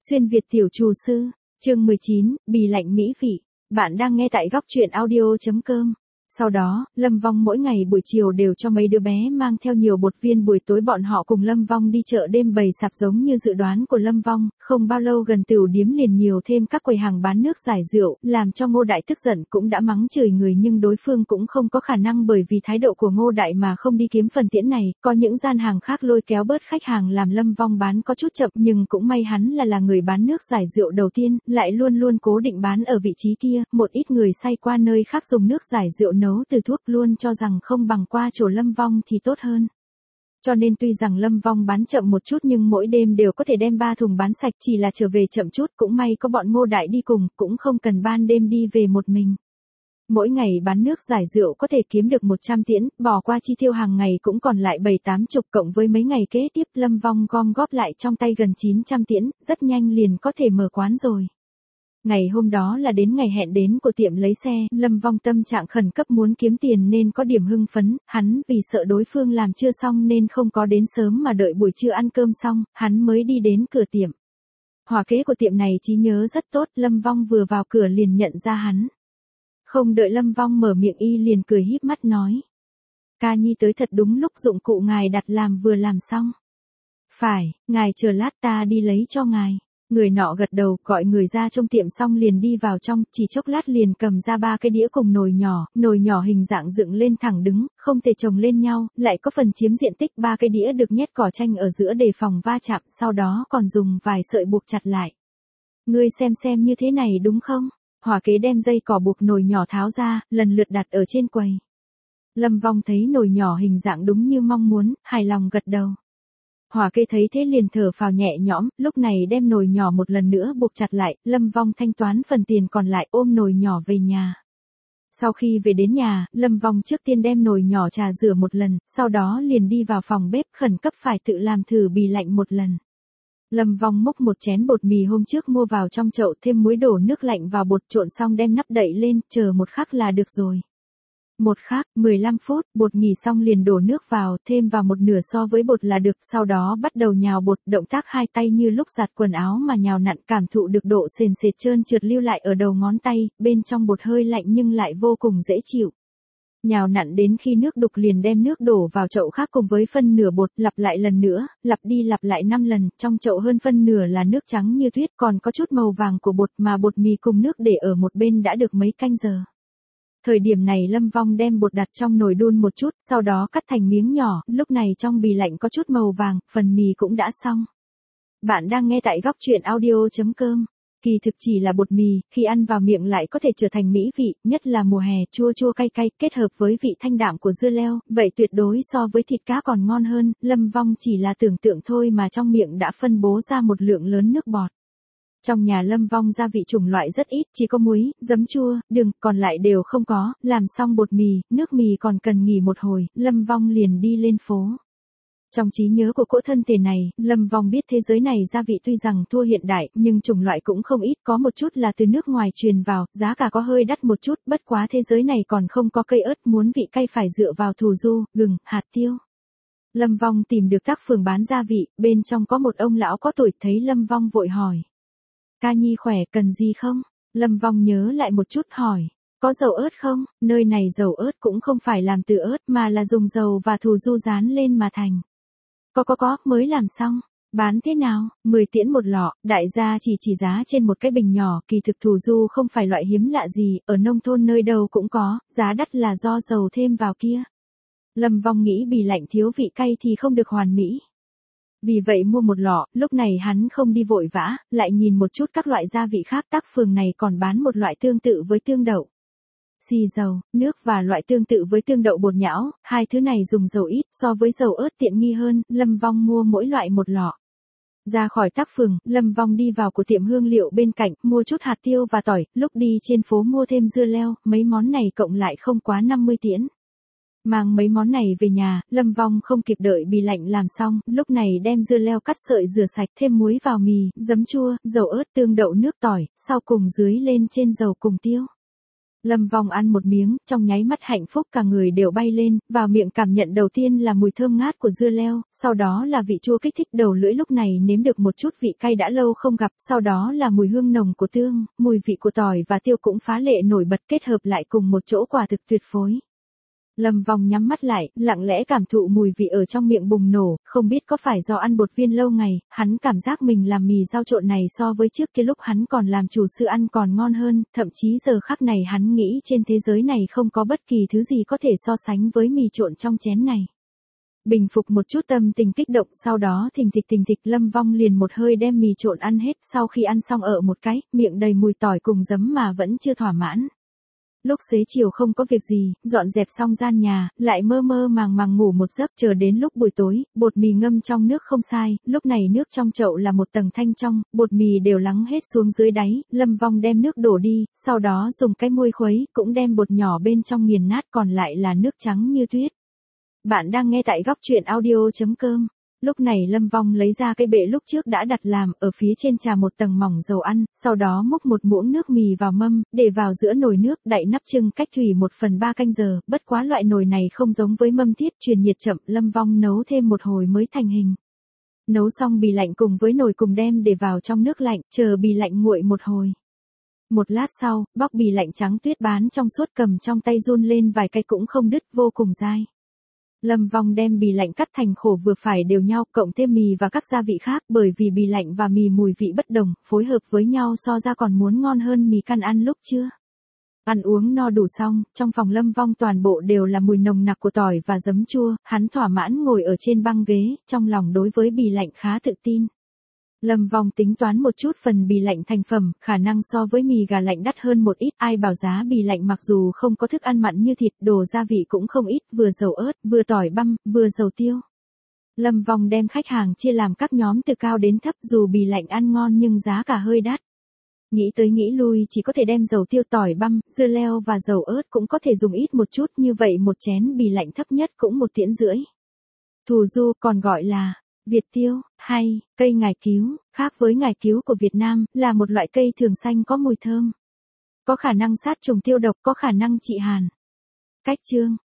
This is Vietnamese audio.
Xuyên Việt tiểu chủ sư, chương 19, bì lạnh mỹ vị. Bạn đang nghe tại góc truyện audio.com. Sau đó, Lâm Vong mỗi ngày buổi chiều đều cho mấy đứa bé mang theo nhiều bột viên, buổi tối bọn họ cùng Lâm Vong đi chợ đêm bày sạp giống như dự đoán của Lâm Vong, không bao lâu gần tửu điếm liền nhiều thêm các quầy hàng bán nước giải rượu, làm cho Ngô Đại tức giận cũng đã mắng chửi người, nhưng đối phương cũng không có khả năng bởi vì thái độ của Ngô Đại mà không đi kiếm phần tiễn này, có những gian hàng khác lôi kéo bớt khách hàng làm Lâm Vong bán có chút chậm, nhưng cũng may hắn là người bán nước giải rượu đầu tiên, lại luôn luôn cố định bán ở vị trí kia, một ít người say qua nơi khác dùng nước giải rượu nấu từ thuốc luôn cho rằng không bằng qua chỗ Lâm Vong thì tốt hơn. Cho nên tuy rằng Lâm Vong bán chậm một chút nhưng mỗi đêm đều có thể đem 3 thùng bán sạch, chỉ là trở về chậm chút, cũng may có bọn Ngô Đại đi cùng, cũng không cần ban đêm đi về một mình. Mỗi ngày bán nước giải rượu có thể kiếm được 100 tiễn, bỏ qua chi tiêu hàng ngày cũng còn lại 7-80, cộng với mấy ngày kế tiếp Lâm Vong gom góp lại trong tay gần 900 tiễn, rất nhanh liền có thể mở quán rồi. Ngày hôm đó là đến ngày hẹn đến của tiệm lấy xe, Lâm Vong tâm trạng khẩn cấp muốn kiếm tiền nên có điểm hưng phấn, hắn vì sợ đối phương làm chưa xong nên không có đến sớm mà đợi buổi trưa ăn cơm xong, hắn mới đi đến cửa tiệm. Hòa kế của tiệm này trí nhớ rất tốt, Lâm Vong vừa vào cửa liền nhận ra hắn. Không đợi Lâm Vong mở miệng y liền cười híp mắt nói. Ca nhi tới thật đúng lúc, dụng cụ ngài đặt làm vừa làm xong. Phải, ngài chờ lát ta đi lấy cho ngài. Người nọ gật đầu, gọi người ra trong tiệm xong liền đi vào trong, chỉ chốc lát liền cầm ra 3 cái đĩa cùng nồi nhỏ hình dạng dựng lên thẳng đứng, không thể chồng lên nhau, lại có phần chiếm diện tích. 3 cái đĩa được nhét cỏ tranh ở giữa đề phòng va chạm, sau đó còn dùng vài sợi buộc chặt lại. Ngươi xem như thế này đúng không? Hòa kế đem dây cỏ buộc nồi nhỏ tháo ra, lần lượt đặt ở trên quầy. Lâm Vong thấy nồi nhỏ hình dạng đúng như mong muốn, hài lòng gật đầu. Hòa kế thấy thế liền thở phào nhẹ nhõm, lúc này đem nồi nhỏ một lần nữa buộc chặt lại, Lâm Vong thanh toán phần tiền còn lại, ôm nồi nhỏ về nhà. Sau khi về đến nhà, Lâm Vong trước tiên đem nồi nhỏ trà rửa một lần, sau đó liền đi vào phòng bếp khẩn cấp phải tự làm thử bì lạnh một lần. Lâm Vong múc một chén bột mì hôm trước mua vào trong chậu, thêm muối, đổ nước lạnh vào bột, trộn xong đem nắp đậy lên, chờ một khắc là được rồi. Một khắc, 15 phút, bột nghỉ xong liền đổ nước vào, thêm vào 1/2 so với bột là được, sau đó bắt đầu nhào bột, động tác hai tay như lúc giặt quần áo mà nhào nặn, cảm thụ được độ sền sệt trơn trượt lưu lại ở đầu ngón tay, bên trong bột hơi lạnh nhưng lại vô cùng dễ chịu. Nhào nặn đến khi nước đục liền đem nước đổ vào chậu khác cùng với phân nửa bột, lặp lại lần nữa, lặp đi lặp lại 5 lần, trong chậu hơn phân nửa là nước trắng như tuyết, còn có chút màu vàng của bột, mà bột mì cùng nước để ở một bên đã được mấy canh giờ. Thời điểm này Lâm Vong đem bột đặt trong nồi đun một chút, sau đó cắt thành miếng nhỏ, lúc này trong bì lạnh có chút màu vàng, phần mì cũng đã xong. Bạn đang nghe tại góc truyện audio.com. Kỳ thực chỉ là bột mì, khi ăn vào miệng lại có thể trở thành mỹ vị, nhất là mùa hè, chua chua cay cay, kết hợp với vị thanh đạm của dưa leo, vậy tuyệt đối so với thịt cá còn ngon hơn. Lâm Vong chỉ là tưởng tượng thôi mà trong miệng đã phân bố ra một lượng lớn nước bọt. Trong nhà Lâm Vong gia vị chủng loại rất ít, chỉ có muối, giấm chua, đường, còn lại đều không có. Làm xong bột mì, nước mì còn cần nghỉ một hồi, Lâm Vong liền đi lên phố. Trong trí nhớ của cỗ thân thể này, Lâm Vong biết thế giới này gia vị tuy rằng thua hiện đại, nhưng chủng loại cũng không ít, có một chút là từ nước ngoài truyền vào, giá cả có hơi đắt một chút, bất quá thế giới này còn không có cây ớt, muốn vị cay phải dựa vào thù du, gừng, hạt tiêu. Lâm Vong tìm được tác phường bán gia vị, bên trong có một ông lão có tuổi, thấy Lâm Vong vội hỏi. Ca nhi khỏe, cần gì không? Lâm Vong nhớ lại một chút hỏi. Có dầu ớt không? Nơi này dầu ớt cũng không phải làm từ ớt mà là dùng dầu và thù du rán lên mà thành. Có, mới làm xong. Bán thế nào? 10 tiễn một lọ, đại gia chỉ giá trên một cái bình nhỏ, kỳ thực thù du không phải loại hiếm lạ gì, ở nông thôn nơi đâu cũng có, giá đắt là do dầu thêm vào kia. Lâm Vong nghĩ bì lạnh thiếu vị cay thì không được hoàn mỹ. Vì vậy mua một lọ, lúc này hắn không đi vội vã, lại nhìn một chút các loại gia vị khác, tác phường này còn bán một loại tương tự với tương đậu. Xì dầu, nước và loại tương tự với tương đậu bột nhão, hai thứ này dùng dầu ít, so với dầu ớt tiện nghi hơn, Lâm Vong mua mỗi loại một lọ. Ra khỏi tác phường, Lâm Vong đi vào của tiệm hương liệu bên cạnh, mua chút hạt tiêu và tỏi, lúc đi trên phố mua thêm dưa leo, mấy món này cộng lại không quá 50 tiễn. Mang mấy món này về nhà, Lâm Vong không kịp đợi bì lạnh làm xong, lúc này đem dưa leo cắt sợi rửa sạch, thêm muối vào mì, giấm chua, dầu ớt, tương đậu, nước tỏi, sau cùng dưới lên trên dầu cùng tiêu. Lâm Vong ăn một miếng, trong nháy mắt hạnh phúc cả người đều bay lên, vào miệng cảm nhận đầu tiên là mùi thơm ngát của dưa leo, sau đó là vị chua kích thích đầu lưỡi lúc này nếm được một chút vị cay đã lâu không gặp, sau đó là mùi hương nồng của tương, mùi vị của tỏi và tiêu cũng phá lệ nổi bật kết hợp lại cùng một chỗ quả thực tuyệt phối. Lâm Vong nhắm mắt lại, lặng lẽ cảm thụ mùi vị ở trong miệng bùng nổ, không biết có phải do ăn bột viên lâu ngày, hắn cảm giác mình làm mì rau trộn này so với trước kia lúc hắn còn làm chủ sư ăn còn ngon hơn, thậm chí giờ khắc này hắn nghĩ trên thế giới này không có bất kỳ thứ gì có thể so sánh với mì trộn trong chén này. Bình phục một chút tâm tình kích động sau đó thình thịch Lâm Vong liền một hơi đem mì trộn ăn hết sau khi ăn xong ở một cái, miệng đầy mùi tỏi cùng giấm mà vẫn chưa thỏa mãn. Lúc xế chiều không có việc gì, dọn dẹp xong gian nhà, lại mơ mơ màng ngủ một giấc chờ đến lúc buổi tối, bột mì ngâm trong nước không sai, lúc này nước trong chậu là một tầng thanh trong, bột mì đều lắng hết xuống dưới đáy, Lâm Vong đem nước đổ đi, sau đó dùng cái muôi khuấy, cũng đem bột nhỏ bên trong nghiền nát còn lại là nước trắng như tuyết. Bạn đang nghe tại góc truyện audio.com. Lúc này Lâm Vong lấy ra cái bệ lúc trước đã đặt làm, ở phía trên trà một tầng mỏng dầu ăn, sau đó múc một muỗng nước mì vào mâm, để vào giữa nồi nước, đậy nắp chừng cách thủy 1/3 canh giờ, bất quá loại nồi này không giống với mâm thiết truyền nhiệt chậm, Lâm Vong nấu thêm một hồi mới thành hình. Nấu xong bì lạnh cùng với nồi cùng đem để vào trong nước lạnh, chờ bì lạnh nguội một hồi. Một lát sau, bóc bì lạnh trắng tuyết bán trong suốt cầm trong tay run lên vài cái cũng không đứt vô cùng dai. Lâm Vong đem bì lạnh cắt thành khổ vừa phải đều nhau, cộng thêm mì và các gia vị khác, bởi vì bì lạnh và mì mùi vị bất đồng, phối hợp với nhau so ra còn muốn ngon hơn mì căn ăn lúc trưa. Ăn uống no đủ xong, trong phòng Lâm Vong toàn bộ đều là mùi nồng nặc của tỏi và giấm chua, hắn thỏa mãn ngồi ở trên băng ghế, trong lòng đối với bì lạnh khá tự tin. Lâm Vong tính toán một chút phần bì lạnh thành phẩm, khả năng so với mì gà lạnh đắt hơn một ít, ai bảo giá bì lạnh mặc dù không có thức ăn mặn như thịt, đồ gia vị cũng không ít, vừa dầu ớt, vừa tỏi băm, vừa dầu tiêu. Lâm Vong đem khách hàng chia làm các nhóm từ cao đến thấp, dù bì lạnh ăn ngon nhưng giá cả hơi đắt. Nghĩ tới nghĩ lui chỉ có thể đem dầu tiêu tỏi băm, dưa leo và dầu ớt cũng có thể dùng ít một chút, như vậy một chén bì lạnh thấp nhất cũng 1,5 tiễn. Thù du còn gọi là Việt tiêu, hay cây ngải cứu, khác với ngải cứu của Việt Nam, là một loại cây thường xanh có mùi thơm. Có khả năng sát trùng tiêu độc, có khả năng trị hàn. Cách chương